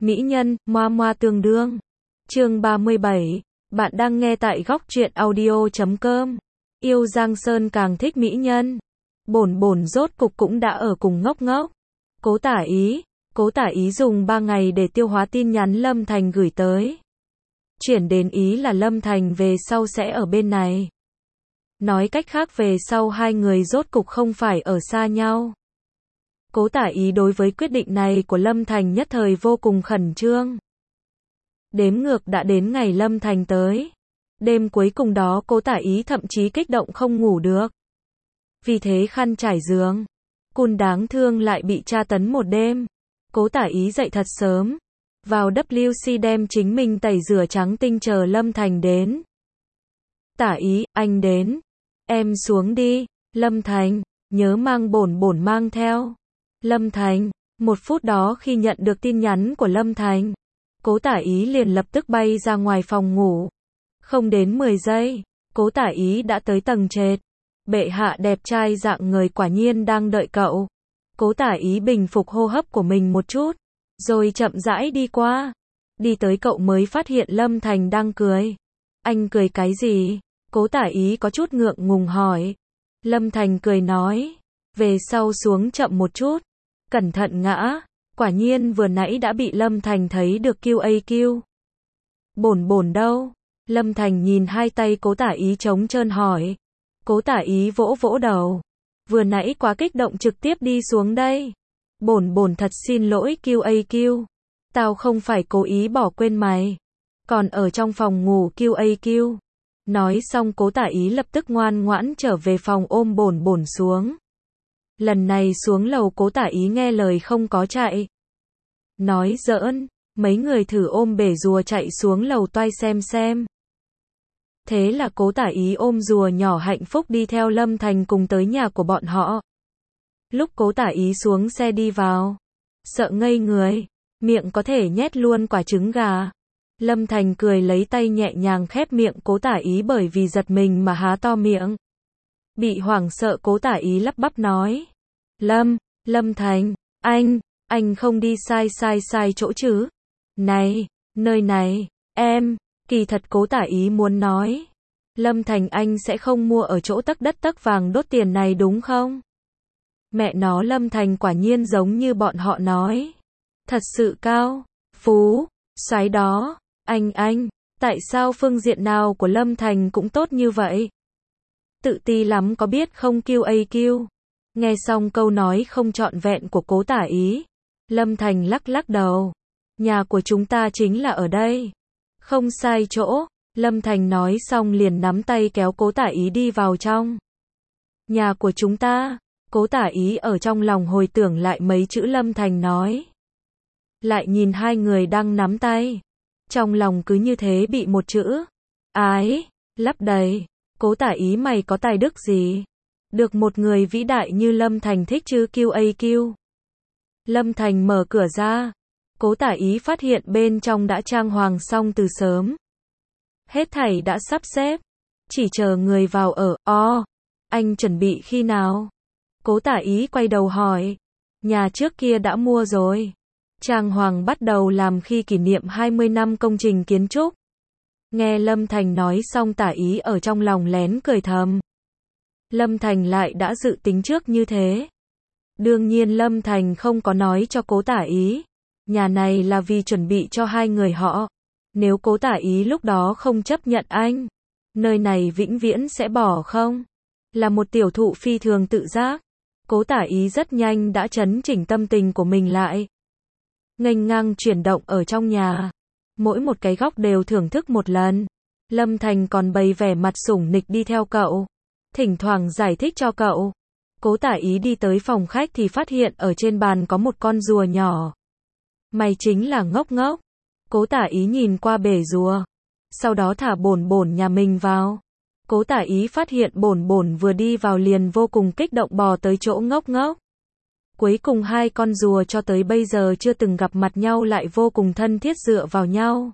Mỹ nhân, moa moa tương đương. Chương 37. Bạn đang nghe tại góc truyện audio.com. Yêu Giang Sơn càng thích mỹ nhân. Bổn bổn rốt cục cũng đã ở cùng ngốc ngốc. Cố Tả Ý dùng 3 ngày để tiêu hóa tin nhắn Lâm Thành gửi tới. Chuyển đến ý là Lâm Thành về sau sẽ ở bên này. Nói cách khác về sau hai người rốt cục không phải ở xa nhau. Cố Tả Ý đối với quyết định này của Lâm Thành nhất thời vô cùng khẩn trương. Đếm ngược đã đến ngày Lâm Thành tới. Đêm cuối cùng đó Cố Tả Ý thậm chí kích động không ngủ được. Vì thế khăn trải giường. Cun đáng thương lại bị tra tấn một đêm. Cố Tả Ý dậy thật sớm. Vào WC đem chính mình tẩy rửa trắng tinh chờ Lâm Thành đến. Tả Ý, anh đến. Em xuống đi. Lâm Thành, nhớ mang bổn bổn mang theo. Lâm Thành, 1 phút đó khi nhận được tin nhắn của Lâm Thành, Cố Tả Ý liền lập tức bay ra ngoài phòng ngủ. Không đến 10 giây, Cố Tả Ý đã tới tầng trệt. Bệ hạ đẹp trai dạng người quả nhiên đang đợi cậu. Cố Tả Ý bình phục hô hấp của mình một chút, rồi chậm rãi đi qua. Đi tới cậu mới phát hiện Lâm Thành đang cười. Anh cười cái gì? Cố Tả Ý có chút ngượng ngùng hỏi. Lâm Thành cười nói, về sau xuống chậm một chút. Cẩn thận ngã. Quả nhiên vừa nãy đã bị Lâm Thành thấy được QAQ. Bổn bổn đâu? Lâm Thành nhìn hai tay Cố Tả Ý trống trơn hỏi. Cố Tả Ý vỗ vỗ đầu. Vừa nãy quá kích động trực tiếp đi xuống đây. Bổn bổn thật xin lỗi QAQ. Tao không phải cố ý bỏ quên mày. Còn ở trong phòng ngủ QAQ. Nói xong Cố Tả Ý lập tức ngoan ngoãn trở về phòng ôm bổn bổn xuống. Lần này xuống lầu Cố Tả Ý nghe lời không có chạy. Nói giỡn, mấy người thử ôm bể rùa chạy xuống lầu toai xem. Thế là Cố Tả Ý ôm rùa nhỏ hạnh phúc đi theo Lâm Thành cùng tới nhà của bọn họ. Lúc Cố Tả Ý xuống xe đi vào, sợ ngây người, miệng có thể nhét luôn quả trứng gà. Lâm Thành cười lấy tay nhẹ nhàng khép miệng Cố Tả Ý bởi vì giật mình mà há to miệng. Bị hoảng sợ Cố Tả Ý lắp bắp nói. Lâm Thành, anh không đi sai chỗ chứ? Này, nơi này, kỳ thật Cố Tả Ý muốn nói. Lâm Thành anh sẽ không mua ở chỗ tấc đất tấc vàng đốt tiền này đúng không? Mẹ nó Lâm Thành quả nhiên giống như bọn họ nói. Thật sự cao, phú, soái đó. Anh, tại sao phương diện nào của Lâm Thành cũng tốt như vậy? Tự ti lắm có biết không QAQ? Nghe xong câu nói không trọn vẹn của Cố Tả Ý, Lâm Thành lắc đầu. Nhà của chúng ta chính là ở đây. Không sai chỗ. Lâm Thành nói xong liền nắm tay kéo Cố Tả Ý đi vào trong. Nhà của chúng ta. Cố Tả Ý ở trong lòng hồi tưởng lại mấy chữ Lâm Thành nói. Lại nhìn hai người đang nắm tay. Trong lòng cứ như thế bị một chữ ái lấp đầy. Cố Tả Ý mày có tài đức gì? Được một người vĩ đại như Lâm Thành thích chứ QAQ. Lâm Thành mở cửa ra. Cố Tả Ý phát hiện bên trong đã trang hoàng xong từ sớm. Hết thảy đã sắp xếp. Chỉ chờ người vào ở. Anh chuẩn bị khi nào? Cố Tả Ý quay đầu hỏi. Nhà trước kia đã mua rồi. Trang hoàng bắt đầu làm khi kỷ niệm 20 năm công trình kiến trúc. Nghe Lâm Thành nói xong Tả Ý ở trong lòng lén cười thầm. Lâm Thành lại đã dự tính trước như thế. Đương nhiên Lâm Thành không có nói cho Cố Tả Ý. Nhà này là vì chuẩn bị cho hai người họ. Nếu Cố Tả Ý lúc đó không chấp nhận anh, nơi này vĩnh viễn sẽ bỏ không? Là một tiểu thụ phi thường tự giác. Cố Tả Ý rất nhanh đã trấn chỉnh tâm tình của mình lại. Nghênh ngang chuyển động ở trong nhà. Mỗi một cái góc đều thưởng thức một lần. Lâm Thành còn bày vẻ mặt sủng nịch đi theo cậu. Thỉnh thoảng giải thích cho cậu. Cố Tả Ý đi tới phòng khách thì phát hiện ở trên bàn có một con rùa nhỏ. Mày chính là ngốc ngốc. Cố Tả Ý nhìn qua bể rùa. Sau đó thả bổn bổn nhà mình vào. Cố Tả Ý phát hiện bổn bổn vừa đi vào liền vô cùng kích động bò tới chỗ ngốc ngốc. Cuối cùng hai con rùa cho tới bây giờ chưa từng gặp mặt nhau lại vô cùng thân thiết dựa vào nhau.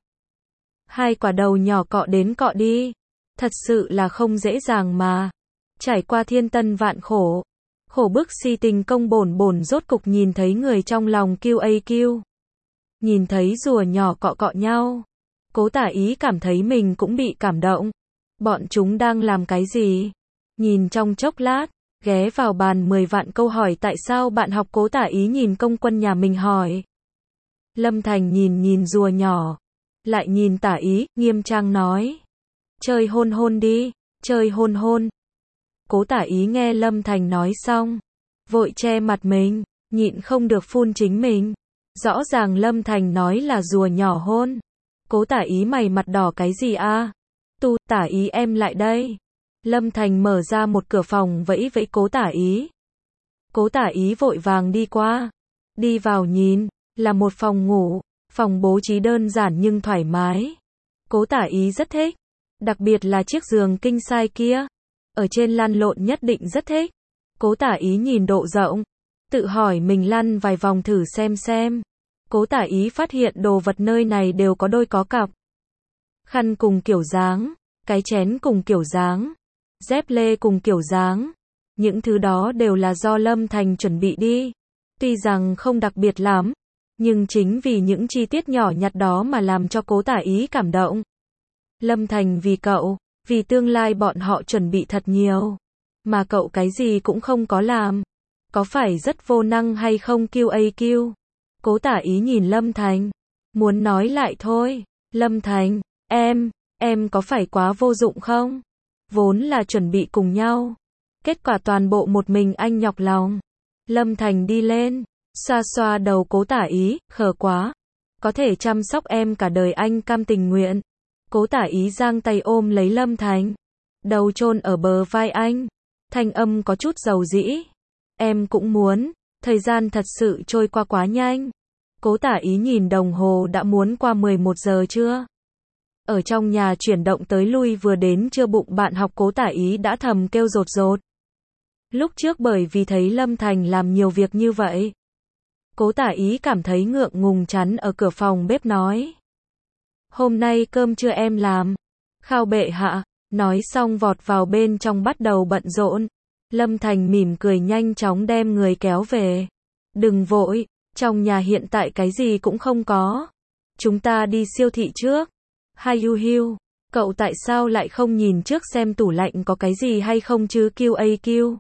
Hai quả đầu nhỏ cọ đến cọ đi. Thật sự là không dễ dàng mà. Trải qua thiên tân vạn khổ. Khổ bức si tình công bổn bổn rốt cục nhìn thấy người trong lòng QAQ. Nhìn thấy rùa nhỏ cọ cọ nhau, Cố Tả Ý cảm thấy mình cũng bị cảm động. Bọn chúng đang làm cái gì? Nhìn trong chốc lát, ghé vào bàn 10 vạn câu hỏi tại sao bạn học. Cố Tả Ý nhìn công quân nhà mình hỏi. Lâm Thành nhìn rùa nhỏ, lại nhìn Tả Ý, nghiêm trang nói. Chơi hôn hôn đi, chơi hôn hôn. Cố Tả Ý nghe Lâm Thành nói xong, vội che mặt mình, nhịn không được phun chính mình. Rõ ràng Lâm Thành nói là rùa nhỏ hôn. Cố Tả Ý mày mặt đỏ cái gì a? Tả Ý em lại đây. Lâm Thành mở ra một cửa phòng vẫy vẫy Cố Tả Ý. Cố Tả Ý vội vàng đi qua. Đi vào nhìn, là một phòng ngủ, phòng bố trí đơn giản nhưng thoải mái. Cố Tả Ý rất thích, đặc biệt là chiếc giường king size kia. Ở trên lăn lộn nhất định rất thích. Cố Tả Ý nhìn độ rộng, tự hỏi mình lăn vài vòng thử xem. Cố Tả Ý phát hiện đồ vật nơi này đều có đôi có cặp. Khăn cùng kiểu dáng, cái chén cùng kiểu dáng, dép lê cùng kiểu dáng. Những thứ đó đều là do Lâm Thành chuẩn bị đi. Tuy rằng không đặc biệt lắm, nhưng chính vì những chi tiết nhỏ nhặt đó mà làm cho Cố Tả Ý cảm động. Lâm Thành vì cậu, vì tương lai bọn họ chuẩn bị thật nhiều. Mà cậu cái gì cũng không có làm. Có phải rất vô năng hay không QAQ? Cố Tả Ý nhìn Lâm Thành, muốn nói lại thôi. Lâm Thành, em có phải quá vô dụng không? Vốn là chuẩn bị cùng nhau. Kết quả toàn bộ một mình anh nhọc lòng. Lâm Thành đi lên, xoa xoa đầu Cố Tả Ý, khờ quá. Có thể chăm sóc em cả đời anh cam tình nguyện. Cố Tả Ý giang tay ôm lấy Lâm Thành, đầu chôn ở bờ vai anh, thanh âm có chút dầu dĩ. Em cũng muốn, thời gian thật sự trôi qua quá nhanh. Cố Tả Ý nhìn đồng hồ đã muốn qua 11 giờ trưa. Ở trong nhà chuyển động tới lui vừa đến trưa bụng bạn học Cố Tả Ý đã thầm kêu rột rột. Lúc trước bởi vì thấy Lâm Thành làm nhiều việc như vậy, Cố Tả Ý cảm thấy ngượng ngùng chắn ở cửa phòng bếp nói. Hôm nay cơm trưa em làm. Khao bệ hạ. Nói xong vọt vào bên trong bắt đầu bận rộn. Lâm Thành mỉm cười nhanh chóng đem người kéo về. Đừng vội, trong nhà hiện tại cái gì cũng không có. Chúng ta đi siêu thị trước. Hiu, cậu tại sao lại không nhìn trước xem tủ lạnh có cái gì hay không chứ QAQ?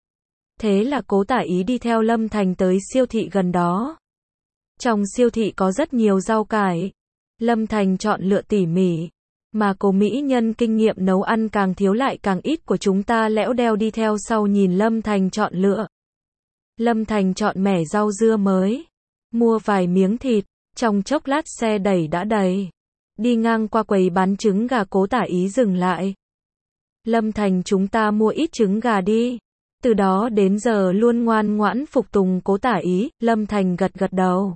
Thế là Cố Tả Ý đi theo Lâm Thành tới siêu thị gần đó. Trong siêu thị có rất nhiều rau cải. Lâm Thành chọn lựa tỉ mỉ. Mà cô mỹ nhân kinh nghiệm nấu ăn càng thiếu lại càng ít của chúng ta lẽo đeo đi theo sau nhìn Lâm Thành chọn lựa. Lâm Thành chọn mẻ rau dưa mới. Mua vài miếng thịt. Trong chốc lát xe đẩy đã đầy. Đi ngang qua quầy bán trứng gà Cố Tả Ý dừng lại. Lâm Thành chúng ta mua ít trứng gà đi. Từ đó đến giờ luôn ngoan ngoãn phục tùng Cố Tả Ý. Lâm Thành gật gật đầu.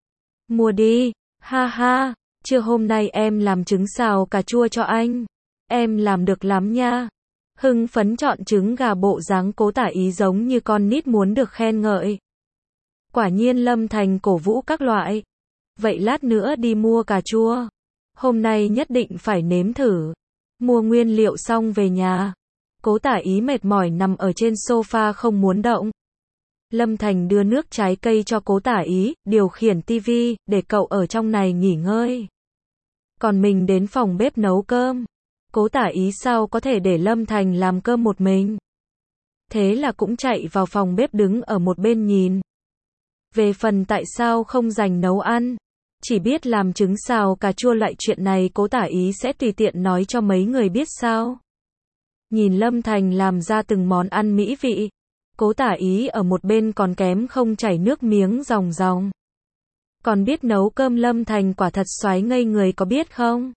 Mua đi, ha ha. Trưa hôm nay em làm trứng xào cà chua cho anh. Em làm được lắm nha. Hưng phấn chọn trứng gà bộ dáng Cố Tả Ý giống như con nít muốn được khen ngợi. Quả nhiên Lâm Thành cổ vũ các loại. Vậy lát nữa đi mua cà chua. Hôm nay nhất định phải nếm thử. Mua nguyên liệu xong về nhà. Cố Tả Ý mệt mỏi nằm ở trên sofa không muốn động. Lâm Thành đưa nước trái cây cho Cố Tả Ý, điều khiển tivi, để cậu ở trong này nghỉ ngơi. Còn mình đến phòng bếp nấu cơm. Cố Tả Ý sao có thể để Lâm Thành làm cơm một mình. Thế là cũng chạy vào phòng bếp đứng ở một bên nhìn. Về phần tại sao không dành nấu ăn, chỉ biết làm trứng xào cà chua loại chuyện này Cố Tả Ý sẽ tùy tiện nói cho mấy người biết sao. Nhìn Lâm Thành làm ra từng món ăn mỹ vị. Cố Tả Ý ở một bên còn kém không chảy nước miếng ròng ròng. Còn biết nấu cơm Lâm Thành quả thật xoái ngây người có biết không?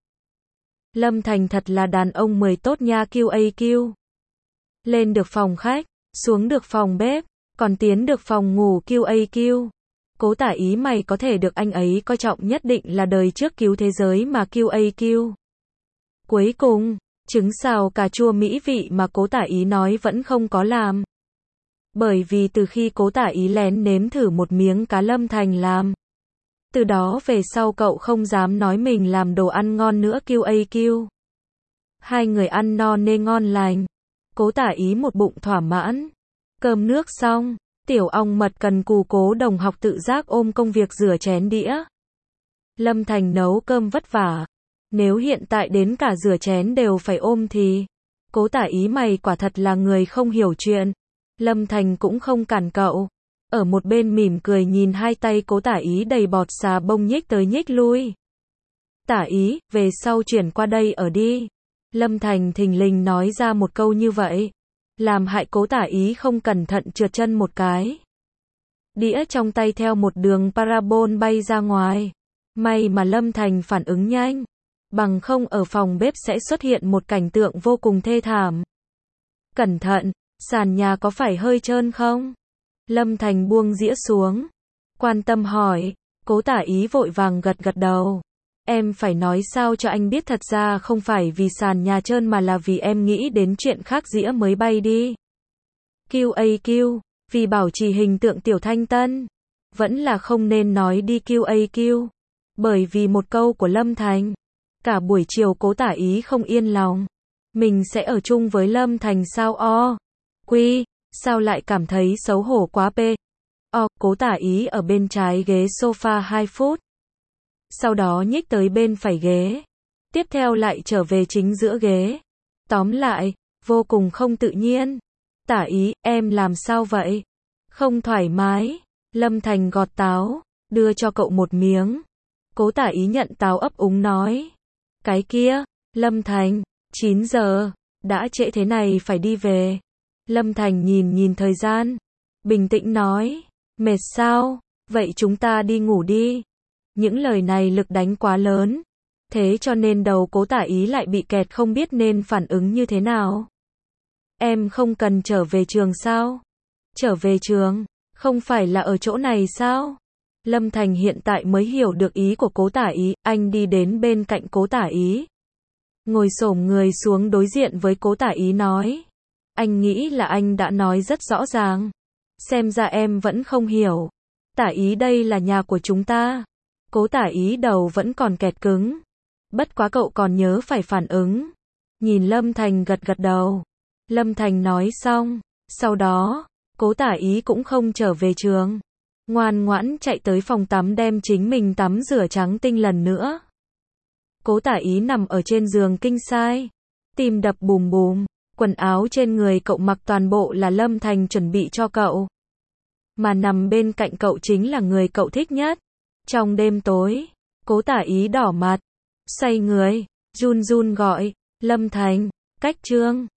Lâm Thành thật là đàn ông 10 tốt nha QAQ. Lên được phòng khách, xuống được phòng bếp, còn tiến được phòng ngủ QAQ. Cố Tả Ý mày có thể được anh ấy coi trọng nhất định là đời trước cứu thế giới mà QAQ. Cuối cùng, trứng xào cà chua mỹ vị mà Cố Tả Ý nói vẫn không có làm. Bởi vì từ khi Cố Tả Ý lén nếm thử một miếng cá Lâm Thành làm. Từ đó về sau cậu không dám nói mình làm đồ ăn ngon nữa QAQ. Hai người ăn no nê ngon lành. Cố Tả Ý một bụng thỏa mãn. Cơm nước xong, Tiểu Ong Mật cần cù Cố Đồng học tự giác ôm công việc rửa chén đĩa. Lâm Thành nấu cơm vất vả. Nếu hiện tại đến cả rửa chén đều phải ôm thì, Cố Tả Ý mày quả thật là người không hiểu chuyện. Lâm Thành cũng không cản cậu. Ở một bên mỉm cười nhìn hai tay Cố Tả Ý đầy bọt xà bông nhích tới nhích lui. Tả Ý, về sau chuyển qua đây ở đi. Lâm Thành thình lình nói ra một câu như vậy, làm hại Cố Tả Ý không cẩn thận trượt chân một cái. Đĩa trong tay theo một đường parabol bay ra ngoài. May mà Lâm Thành phản ứng nhanh, bằng không ở phòng bếp sẽ xuất hiện một cảnh tượng vô cùng thê thảm. Cẩn thận, sàn nhà có phải hơi trơn không? Lâm Thành buông dĩa xuống, quan tâm hỏi. Cố Tả Ý vội vàng gật gật đầu. Em phải nói sao cho anh biết thật ra không phải vì sàn nhà trơn mà là vì em nghĩ đến chuyện khác dĩa mới bay đi. QAQ, vì bảo trì hình tượng Tiểu Thanh Tân, vẫn là không nên nói đi QAQ. Bởi vì một câu của Lâm Thành, cả buổi chiều Cố Tả Ý không yên lòng. Mình sẽ ở chung với Lâm Thành sao quy, sao lại cảm thấy xấu hổ quá Cố Tả Ý ở bên trái ghế sofa 2 phút. Sau đó nhích tới bên phải ghế. Tiếp theo lại trở về chính giữa ghế. Tóm lại, vô cùng không tự nhiên. Tả Ý, em làm sao vậy? Không thoải mái. Lâm Thành gọt táo, đưa cho cậu một miếng. Cố Tả Ý nhận táo ấp úng nói. Cái kia, Lâm Thành, 9 giờ, đã trễ thế này phải đi về. Lâm Thành nhìn thời gian, bình tĩnh nói. Mệt sao? Vậy chúng ta đi ngủ đi. Những lời này lực đánh quá lớn, thế cho nên đầu Cố Tả Ý lại bị kẹt không biết nên phản ứng như thế nào. Em không cần trở về trường sao? Trở về trường, không phải là ở chỗ này sao? Lâm Thành hiện tại mới hiểu được ý của Cố Tả Ý, anh đi đến bên cạnh Cố Tả Ý. Ngồi xổm người xuống đối diện với Cố Tả Ý nói. Anh nghĩ là anh đã nói rất rõ ràng. Xem ra em vẫn không hiểu. Tả Ý đây là nhà của chúng ta. Cố Tả Ý đầu vẫn còn kẹt cứng. Bất quá cậu còn nhớ phải phản ứng. Nhìn Lâm Thành gật gật đầu. Lâm Thành nói xong. Sau đó, Cố Tả Ý cũng không trở về trường. Ngoan ngoãn chạy tới phòng tắm đem chính mình tắm rửa trắng tinh lần nữa. Cố Tả Ý nằm ở trên giường king size. Tim đập bùm bùm. Quần áo trên người cậu mặc toàn bộ là Lâm Thành chuẩn bị cho cậu. Mà nằm bên cạnh cậu chính là người cậu thích nhất. Trong đêm tối, Cố Tả Ý đỏ mặt, xoay người, run run gọi. Lâm Thành, cách trương.